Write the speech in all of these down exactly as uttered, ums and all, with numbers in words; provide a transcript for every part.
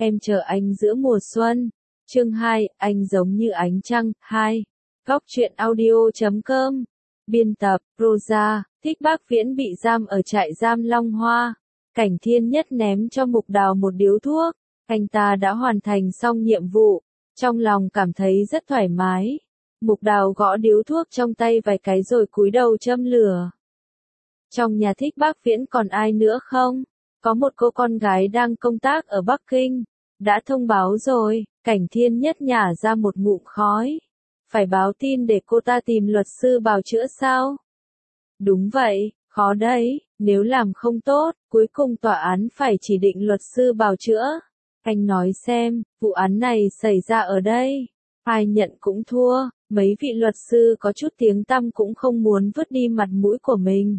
Em chờ anh giữa mùa xuân. Chương hai, anh giống như ánh trăng. hai. Góc truyện audio chấm com. Biên tập, Rosa. Thích Bác Viễn bị giam ở trại giam Long Hoa. Cảnh Thiên Nhất ném cho Mục Đào một điếu thuốc. Anh ta đã hoàn thành xong nhiệm vụ. Trong lòng cảm thấy rất thoải mái. Mục Đào gõ điếu thuốc trong tay vài cái rồi cúi đầu châm lửa. Trong nhà Thích Bác Viễn còn ai nữa không? Có một cô con gái đang công tác ở Bắc Kinh. Đã thông báo rồi. Cảnh Thiên Nhất nhả ra một ngụm khói. Phải báo tin để cô ta tìm luật sư bào chữa sao? Đúng vậy, khó đấy, nếu làm không tốt, cuối cùng tòa án phải chỉ định luật sư bào chữa. Anh nói xem, vụ án này xảy ra ở đây. Ai nhận cũng thua, mấy vị luật sư có chút tiếng tăm cũng không muốn vứt đi mặt mũi của mình.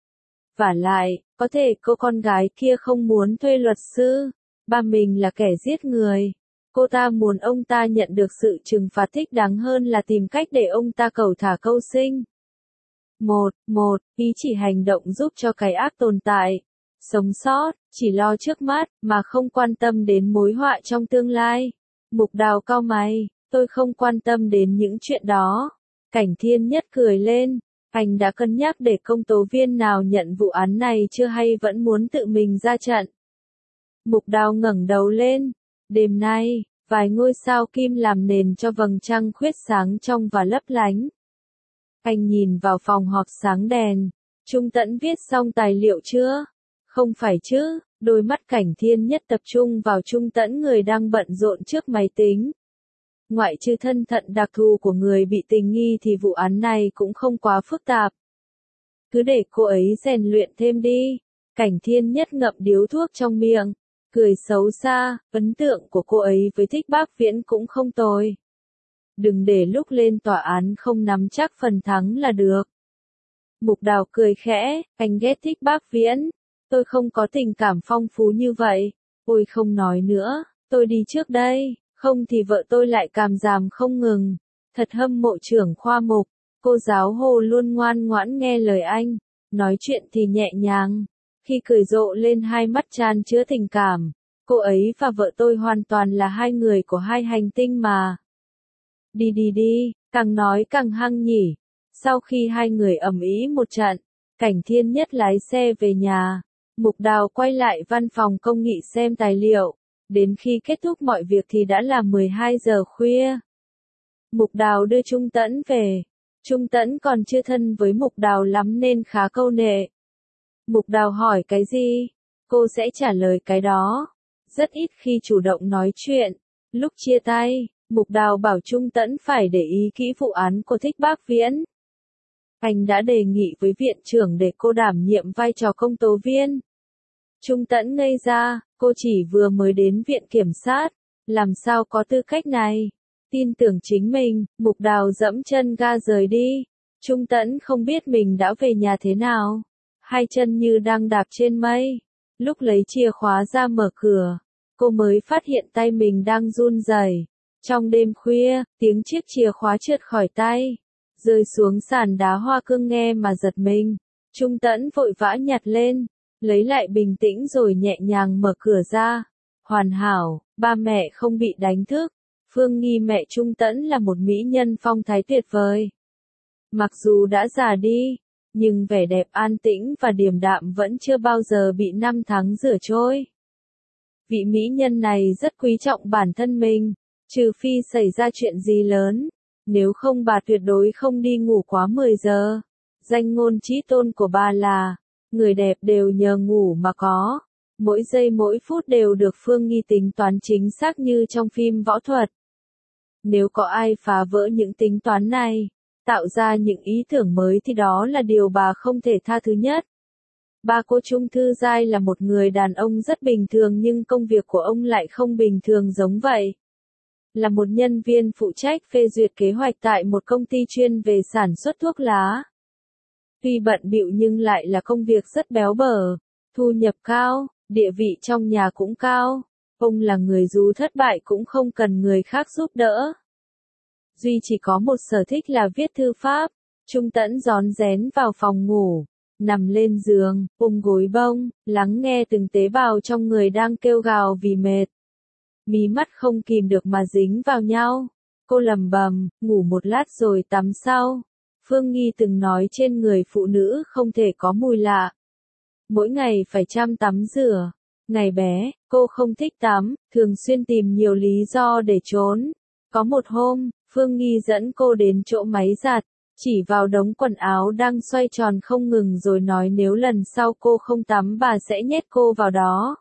Vả lại, có thể cô con gái kia không muốn thuê luật sư. Ba mình là kẻ giết người. Cô ta muốn ông ta nhận được sự trừng phạt thích đáng hơn là tìm cách để ông ta cầu thả câu sinh. Một, một, ý chỉ hành động giúp cho cái ác tồn tại. Sống sót, chỉ lo trước mắt, mà không quan tâm đến mối họa trong tương lai. Mục Đào cau mày, tôi không quan tâm đến những chuyện đó. Cảnh Thiên Nhất cười lên, anh đã cân nhắc để công tố viên nào nhận vụ án này chưa hay vẫn muốn tự mình ra trận. Mục Đào ngẩng đầu lên, đêm nay, vài ngôi sao kim làm nền cho vầng trăng khuyết sáng trong và lấp lánh. Anh nhìn vào phòng họp sáng đèn. Trung Tẫn viết xong tài liệu chưa? Không phải chứ, đôi mắt Cảnh Thiên Nhất tập trung vào Trung Tẫn người đang bận rộn trước máy tính. Ngoại trừ thân phận đặc thù của người bị tình nghi thì vụ án này cũng không quá phức tạp. Cứ để cô ấy rèn luyện thêm đi. Cảnh Thiên Nhất ngậm điếu thuốc trong miệng, cười xấu xa, ấn tượng của cô ấy với Thích Bác Viễn cũng không tồi. Đừng để lúc lên tòa án không nắm chắc phần thắng là được. Mục Đào cười khẽ, anh ghét Thích Bác Viễn. Tôi không có tình cảm phong phú như vậy. Ôi không nói nữa, tôi đi trước đây, không thì vợ tôi lại càm ràm không ngừng. Thật hâm mộ trưởng khoa Mục, cô giáo Hồ luôn ngoan ngoãn nghe lời anh, nói chuyện thì nhẹ nhàng. Khi cười rộ lên hai mắt tràn chứa tình cảm, cô ấy và vợ tôi hoàn toàn là hai người của hai hành tinh mà. Đi đi đi, càng nói càng hăng nhỉ. Sau khi hai người ầm ĩ một trận, Cảnh Thiên Nhất lái xe về nhà. Mục Đào quay lại văn phòng công nghị xem tài liệu. Đến khi kết thúc mọi việc thì đã là mười hai giờ khuya. Mục Đào đưa Trung Tẫn về. Trung Tẫn còn chưa thân với Mục Đào lắm nên khá câu nệ. Mục Đào hỏi cái gì, cô sẽ trả lời cái đó. Rất ít khi chủ động nói chuyện. Lúc chia tay, Mục Đào bảo Trung Tẫn phải để ý kỹ vụ án của Thích Bác Viễn. Anh đã đề nghị với viện trưởng để cô đảm nhiệm vai trò công tố viên. Trung Tẫn ngây ra, cô chỉ vừa mới đến viện kiểm sát, làm sao có tư cách này. Tin tưởng chính mình, Mục Đào dẫm chân ga rời đi. Trung Tẫn không biết mình đã về nhà thế nào. Hai chân như đang đạp trên mây. Lúc lấy chìa khóa ra mở cửa, cô mới phát hiện tay mình đang run rẩy. Trong đêm khuya, tiếng chiếc chìa khóa trượt khỏi tay, rơi xuống sàn đá hoa cương nghe mà giật mình. Trung Tẫn vội vã nhặt lên, lấy lại bình tĩnh rồi nhẹ nhàng mở cửa ra. Hoàn hảo, ba mẹ không bị đánh thức. Phương Nghi mẹ Trung Tẫn là một mỹ nhân phong thái tuyệt vời. Mặc dù đã già đi, nhưng vẻ đẹp an tĩnh và điềm đạm vẫn chưa bao giờ bị năm tháng rửa trôi. Vị mỹ nhân này rất quý trọng bản thân mình, trừ phi xảy ra chuyện gì lớn, nếu không bà tuyệt đối không đi ngủ quá mười giờ. Danh ngôn chí tôn của bà là, người đẹp đều nhờ ngủ mà có, mỗi giây mỗi phút đều được Phương Nghi tính toán chính xác như trong phim võ thuật. Nếu có ai phá vỡ những tính toán này, tạo ra những ý tưởng mới thì đó là điều bà không thể tha thứ nhất. Ba cô Trung Thư Giai là một người đàn ông rất bình thường nhưng công việc của ông lại không bình thường giống vậy. Là một nhân viên phụ trách phê duyệt kế hoạch tại một công ty chuyên về sản xuất thuốc lá. Tuy bận bịu nhưng lại là công việc rất béo bở, thu nhập cao, địa vị trong nhà cũng cao. Ông là người dù thất bại cũng không cần người khác giúp đỡ. Duy chỉ có một sở thích là viết thư pháp. Trung Tẫn rón rén vào phòng ngủ, nằm lên giường, ôm gối bông, lắng nghe từng tế bào trong người đang kêu gào vì mệt. mí mắt không kìm được mà dính vào nhau. Cô lầm bầm, ngủ một lát rồi tắm sau. Phương Nghi từng nói trên người phụ nữ không thể có mùi lạ. Mỗi ngày phải chăm tắm rửa. Ngày bé, cô không thích tắm, thường xuyên tìm nhiều lý do để trốn. Có một hôm, Phương Nghi dẫn cô đến chỗ máy giặt, chỉ vào đống quần áo đang xoay tròn không ngừng rồi nói nếu lần sau cô không tắm bà sẽ nhét cô vào đó.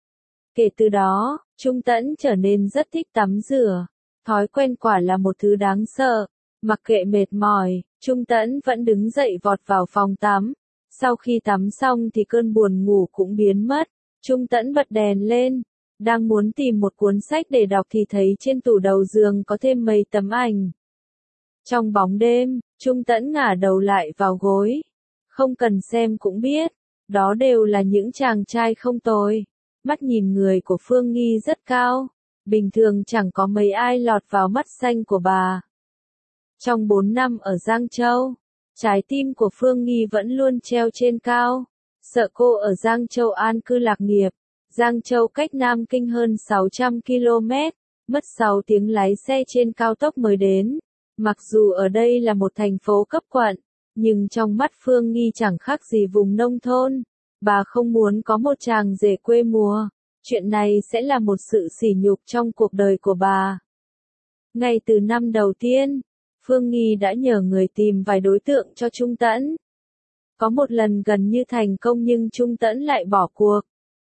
Kể từ đó, Trung Tẫn trở nên rất thích tắm rửa. Thói quen quả là một thứ đáng sợ. Mặc kệ mệt mỏi, Trung Tẫn vẫn đứng dậy vọt vào phòng tắm. Sau khi tắm xong thì cơn buồn ngủ cũng biến mất. Trung Tẫn bật đèn lên. Đang muốn tìm một cuốn sách để đọc thì thấy trên tủ đầu giường có thêm mấy tấm ảnh. Trong bóng đêm, Trung Tẫn ngả đầu lại vào gối. Không cần xem cũng biết, đó đều là những chàng trai không tồi. Mắt nhìn người của Phương Nghi rất cao. Bình thường chẳng có mấy ai lọt vào mắt xanh của bà. Trong bốn năm ở Giang Châu, trái tim của Phương Nghi vẫn luôn treo trên cao. Sợ cô ở Giang Châu an cư lạc nghiệp. Giang Châu cách Nam Kinh hơn sáu trăm ki lô mét, mất sáu tiếng lái xe trên cao tốc mới đến. Mặc dù ở đây là một thành phố cấp quận, nhưng trong mắt Phương Nghi chẳng khác gì vùng nông thôn. Bà không muốn có một chàng rể quê mùa. Chuyện này sẽ là một sự sỉ nhục trong cuộc đời của bà. Ngay từ năm đầu tiên, Phương Nghi đã nhờ người tìm vài đối tượng cho Trung Tẫn. Có một lần gần như thành công nhưng Trung Tẫn lại bỏ cuộc.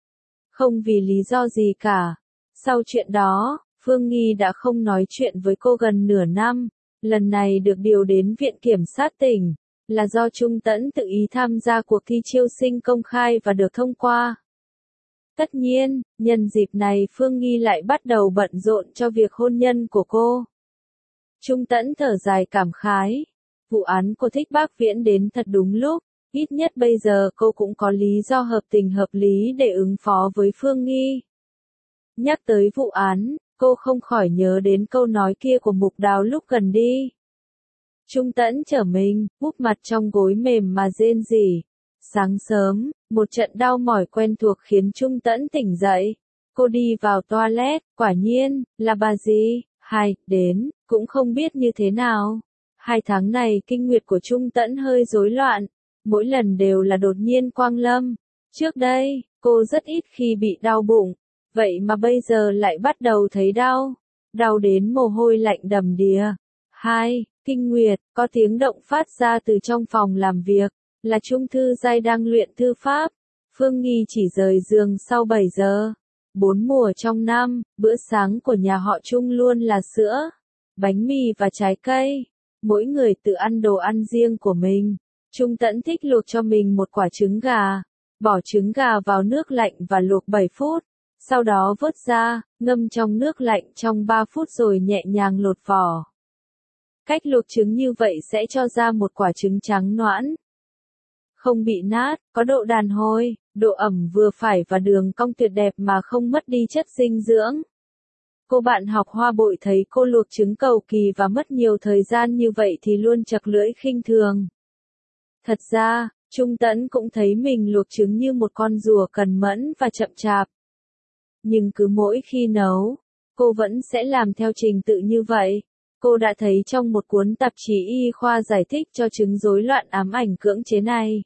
Không vì lý do gì cả. Sau chuyện đó, Phương Nghi đã không nói chuyện với cô gần nửa năm. Lần này được điều đến Viện Kiểm sát tỉnh, là do Trung Tẫn tự ý tham gia cuộc thi chiêu sinh công khai và được thông qua. Tất nhiên, nhân dịp này Phương Nghi lại bắt đầu bận rộn cho việc hôn nhân của cô. Trung Tẫn thở dài cảm khái. Vụ án cô Thích Bác Viễn đến thật đúng lúc. Ít nhất bây giờ cô cũng có lý do hợp tình hợp lý để ứng phó với Phương Nghi. Nhắc tới vụ án, cô không khỏi nhớ đến câu nói kia của Mục Đào lúc gần đi. Trung Tẫn trở mình, úp mặt trong gối mềm mà rên rỉ. Sáng sớm, một trận đau mỏi quen thuộc khiến Trung Tẫn tỉnh dậy. Cô đi vào toilet, quả nhiên, là bà dì, hai, đến, cũng không biết như thế nào. Hai tháng này kinh nguyệt của Trung Tẫn hơi rối loạn. Mỗi lần đều là đột nhiên quang lâm. Trước đây, cô rất ít khi bị đau bụng. Vậy mà bây giờ lại bắt đầu thấy đau. Đau đến mồ hôi lạnh đầm đìa. Hai, kinh nguyệt, có tiếng động phát ra từ trong phòng làm việc. Là Trung Thư Giai đang luyện thư pháp. Phương Nghi chỉ rời giường sau bảy giờ. Bốn mùa trong năm, bữa sáng của nhà họ Trung luôn là sữa, bánh mì và trái cây. Mỗi người tự ăn đồ ăn riêng của mình. Trung Tẫn thích luộc cho mình một quả trứng gà. Bỏ trứng gà vào nước lạnh và luộc bảy phút. Sau đó vớt ra, ngâm trong nước lạnh trong ba phút rồi nhẹ nhàng lột vỏ. Cách luộc trứng như vậy sẽ cho ra một quả trứng trắng nõn. Không bị nát, có độ đàn hồi, độ ẩm vừa phải và đường cong tuyệt đẹp mà không mất đi chất dinh dưỡng. Cô bạn học Hoa Bội thấy cô luộc trứng cầu kỳ và mất nhiều thời gian như vậy thì luôn chật lưỡi khinh thường. Thật ra, Trung Tẫn cũng thấy mình luộc trứng như một con rùa cần mẫn và chậm chạp. Nhưng cứ mỗi khi nấu, cô vẫn sẽ làm theo trình tự như vậy. Cô đã thấy trong một cuốn tạp chí y khoa giải thích cho chứng rối loạn ám ảnh cưỡng chế này.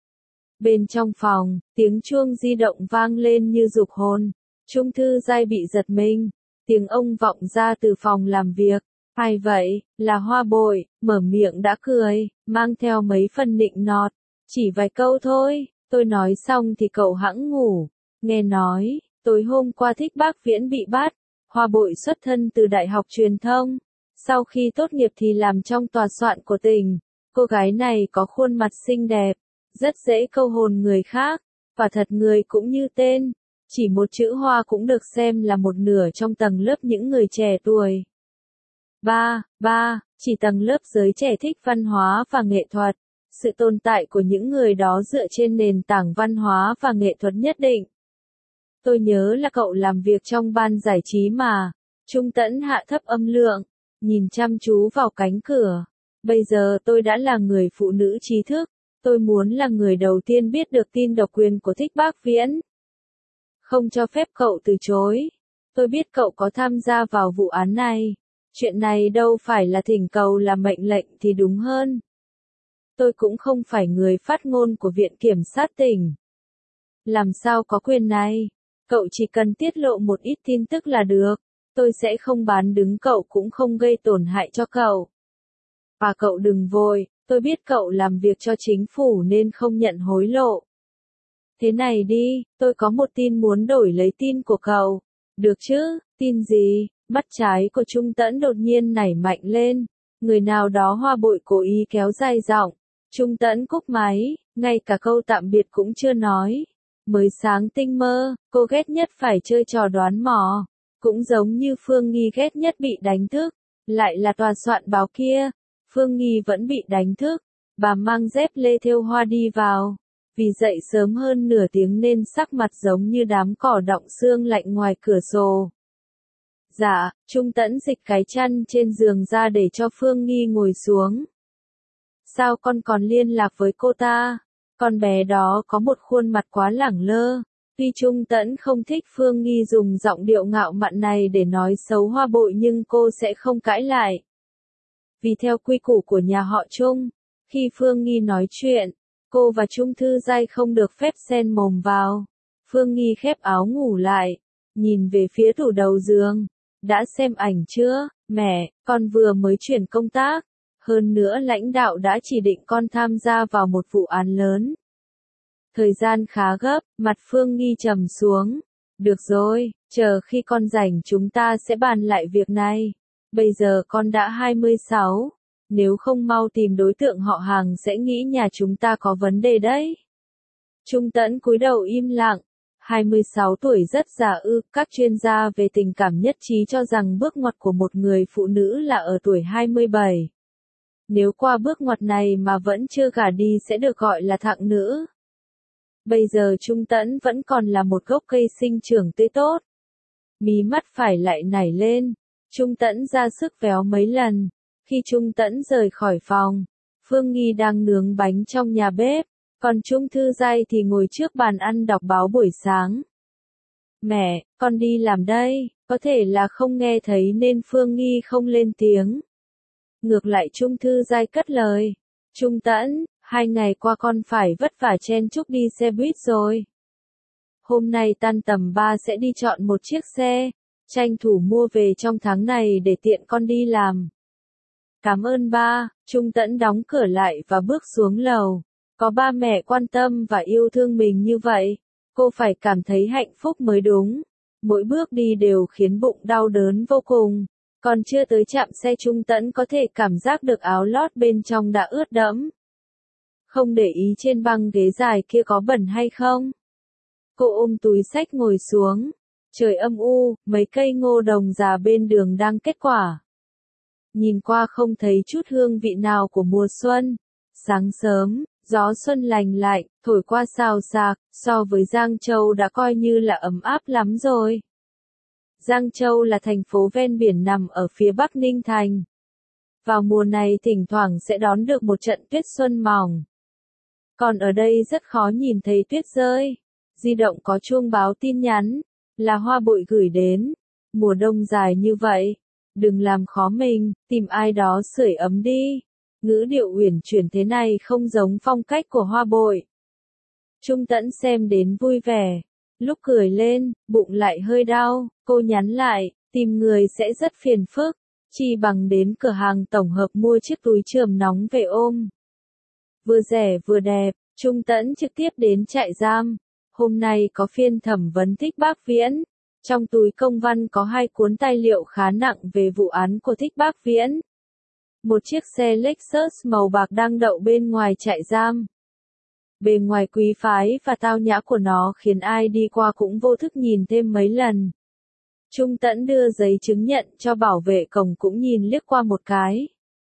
Bên trong phòng, tiếng chuông di động vang lên như giục hồn. Trung Thư Giai bị giật mình. Tiếng ông vọng ra từ phòng làm việc. Ai vậy, là Hoa Bội, mở miệng đã cười, mang theo mấy phần nịnh nọt. Chỉ vài câu thôi, tôi nói xong thì cậu hẵng ngủ. Nghe nói, tối hôm qua Thích Bác Viễn bị bắt. Hoa Bội xuất thân từ Đại học Truyền thông. Sau khi tốt nghiệp thì làm trong tòa soạn của tỉnh. Cô gái này có khuôn mặt xinh đẹp, rất dễ câu hồn người khác, và thật người cũng như tên. Chỉ một chữ Hoa cũng được xem là một nửa trong tầng lớp những người trẻ tuổi. Ba, ba, chỉ tầng lớp giới trẻ thích văn hóa và nghệ thuật. Sự tồn tại của những người đó dựa trên nền tảng văn hóa và nghệ thuật nhất định. Tôi nhớ là cậu làm việc trong ban giải trí mà. Trung Tẫn hạ thấp âm lượng, nhìn chăm chú vào cánh cửa. Bây giờ tôi đã là người phụ nữ trí thức. Tôi muốn là người đầu tiên biết được tin độc quyền của Thích Bác Viễn. Không cho phép cậu từ chối. tôi biết cậu có tham gia vào vụ án này. Chuyện này đâu phải là thỉnh cầu là mệnh lệnh thì đúng hơn. Tôi cũng không phải người phát ngôn của Viện Kiểm sát tỉnh. Làm sao có quyền này? Cậu chỉ cần tiết lộ một ít tin tức là được. Tôi sẽ không bán đứng cậu cũng không gây tổn hại cho cậu. Và cậu đừng vội, tôi biết cậu làm việc cho chính phủ nên không nhận hối lộ. Thế này đi, tôi có một tin muốn đổi lấy tin của cậu. Được chứ, tin gì? Mắt trái của Trung Tẫn đột nhiên nảy mạnh lên. Người nào đó Hoa Bội cố ý kéo dài giọng. Trung Tẫn cúp máy, ngay cả câu tạm biệt cũng chưa nói. Mới sáng tinh mơ, cô ghét nhất phải chơi trò đoán mò. Cũng giống như Phương Nghi ghét nhất bị đánh thức. Lại là tòa soạn báo kia. Phương Nghi vẫn bị đánh thức. Bà mang dép lê thêu hoa đi vào. Vì dậy sớm hơn nửa tiếng nên sắc mặt giống như đám cỏ đọng sương lạnh ngoài cửa sổ. Dạ, Trung Tẫn dịch cái chăn trên giường ra để cho Phương Nghi ngồi xuống. Sao con còn liên lạc với cô ta? Con bé đó có một khuôn mặt quá lẳng lơ. Tuy Trung Tẫn không thích Phương Nghi dùng giọng điệu ngạo mạn này để nói xấu Hoa Bội nhưng cô sẽ không cãi lại. Vì theo quy củ của nhà họ Trung, khi Phương Nghi nói chuyện, cô và Trung Thư Giai không được phép xen mồm vào. Phương Nghi khép áo ngủ lại, nhìn về phía tủ đầu giường. Đã xem ảnh chưa? Mẹ, con vừa mới chuyển công tác. Hơn nữa lãnh đạo đã chỉ định con tham gia vào một vụ án lớn. Thời gian khá gấp, mặt Phương Nghi trầm xuống. Được rồi, chờ khi con rảnh chúng ta sẽ bàn lại việc này. Bây giờ con đã hai mươi sáu. Nếu không mau tìm đối tượng họ hàng sẽ nghĩ nhà chúng ta có vấn đề đấy. Trung Tẫn cúi đầu im lặng. hai mươi sáu tuổi rất già ư, các chuyên gia về tình cảm nhất trí cho rằng bước ngoặt của một người phụ nữ là ở tuổi hai mươi bảy. Nếu qua bước ngoặt này mà vẫn chưa gả đi sẽ được gọi là thạng nữ. Bây giờ Trung Tẫn vẫn còn là một gốc cây sinh trưởng tươi tốt. Mí mắt phải lại nảy lên. Trung Tẫn ra sức véo mấy lần. Khi Trung Tẫn rời khỏi phòng, Phương Nghi đang nướng bánh trong nhà bếp. Còn Trung Thư Giai thì ngồi trước bàn ăn đọc báo buổi sáng. Mẹ, con đi làm đây, có thể là không nghe thấy nên Phương Nghi không lên tiếng. Ngược lại Trung Thư Giai cất lời. Trung Tẫn, hai ngày qua con phải vất vả chen chúc đi xe buýt rồi. Hôm nay tan tầm ba sẽ đi chọn một chiếc xe, tranh thủ mua về trong tháng này để tiện con đi làm. Cảm ơn ba, Trung Tẫn đóng cửa lại và bước xuống lầu. Có ba mẹ quan tâm và yêu thương mình như vậy, cô phải cảm thấy hạnh phúc mới đúng. Mỗi bước đi đều khiến bụng đau đớn vô cùng. Còn chưa tới trạm xe Trung Tẫn có thể cảm giác được áo lót bên trong đã ướt đẫm. Không để ý trên băng ghế dài kia có bẩn hay không. Cô ôm túi xách ngồi xuống. Trời âm u, mấy cây ngô đồng già bên đường đang kết quả. Nhìn qua không thấy chút hương vị nào của mùa xuân. Sáng sớm, gió xuân lành lạnh, thổi qua xào xạc, so với Giang Châu đã coi như là ấm áp lắm rồi. Giang Châu là thành phố ven biển nằm ở phía bắc Ninh Thành. Vào mùa này thỉnh thoảng sẽ đón được một trận tuyết xuân mỏng. Còn ở đây rất khó nhìn thấy tuyết rơi. Di động có chuông báo tin nhắn, là Hoa Bội gửi đến. Mùa đông dài như vậy, đừng làm khó mình, tìm ai đó sưởi ấm đi. Ngữ điệu uyển chuyển thế này không giống phong cách của Hoa Bội. Trung Tẫn xem đến vui vẻ. Lúc cười lên, bụng lại hơi đau, cô nhắn lại, tìm người sẽ rất phiền phức. Chi bằng đến cửa hàng tổng hợp mua chiếc túi chườm nóng về ôm. Vừa rẻ vừa đẹp, Trung Tẫn trực tiếp đến trại giam. Hôm nay có phiên thẩm vấn Thích Bác Viễn. Trong túi công văn có hai cuốn tài liệu khá nặng về vụ án của Thích Bác Viễn. Một chiếc xe Lexus màu bạc đang đậu bên ngoài trại giam. Bề ngoài quý phái và tao nhã của nó khiến ai đi qua cũng vô thức nhìn thêm mấy lần. Trung Tẫn đưa giấy chứng nhận cho bảo vệ cổng cũng nhìn liếc qua một cái.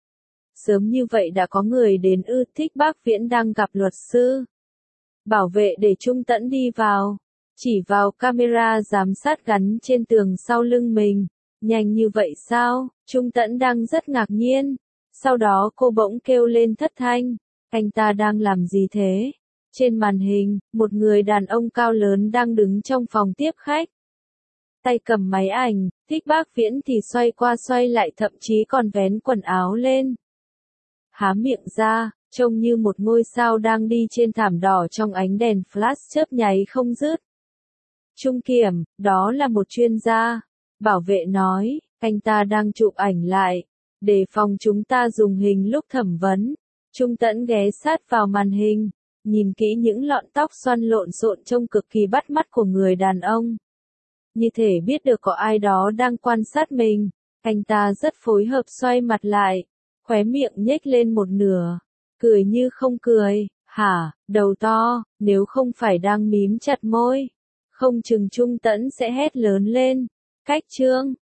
Sớm như vậy đã có người đến ư? Thích Bác Viễn đang gặp luật sư. Bảo vệ để Trung Tẫn đi vào. Chỉ vào camera giám sát gắn trên tường sau lưng mình. Nhanh như vậy sao? Trung Tẫn đang rất ngạc nhiên. Sau đó cô bỗng kêu lên thất thanh. Anh ta đang làm gì thế? Trên màn hình, một người đàn ông cao lớn đang đứng trong phòng tiếp khách. tay cầm máy ảnh, Thích Bác Viễn thì xoay qua xoay lại thậm chí còn vén quần áo lên. Há miệng ra, trông như một ngôi sao đang đi trên thảm đỏ trong ánh đèn flash chớp nháy không dứt. Trung Kiểm, đó là một chuyên gia. Bảo vệ nói, anh ta đang chụp ảnh lại, để phòng chúng ta dùng hình lúc thẩm vấn. Trung Tẫn ghé sát vào màn hình, nhìn kỹ những lọn tóc xoăn lộn xộn trông cực kỳ bắt mắt của người đàn ông. Như thể biết được có ai đó đang quan sát mình, anh ta rất phối hợp xoay mặt lại, khóe miệng nhếch lên một nửa, cười như không cười, hả, đầu to, nếu không phải đang mím chặt môi, không chừng Trung Tẫn sẽ hét lớn lên, cách trương.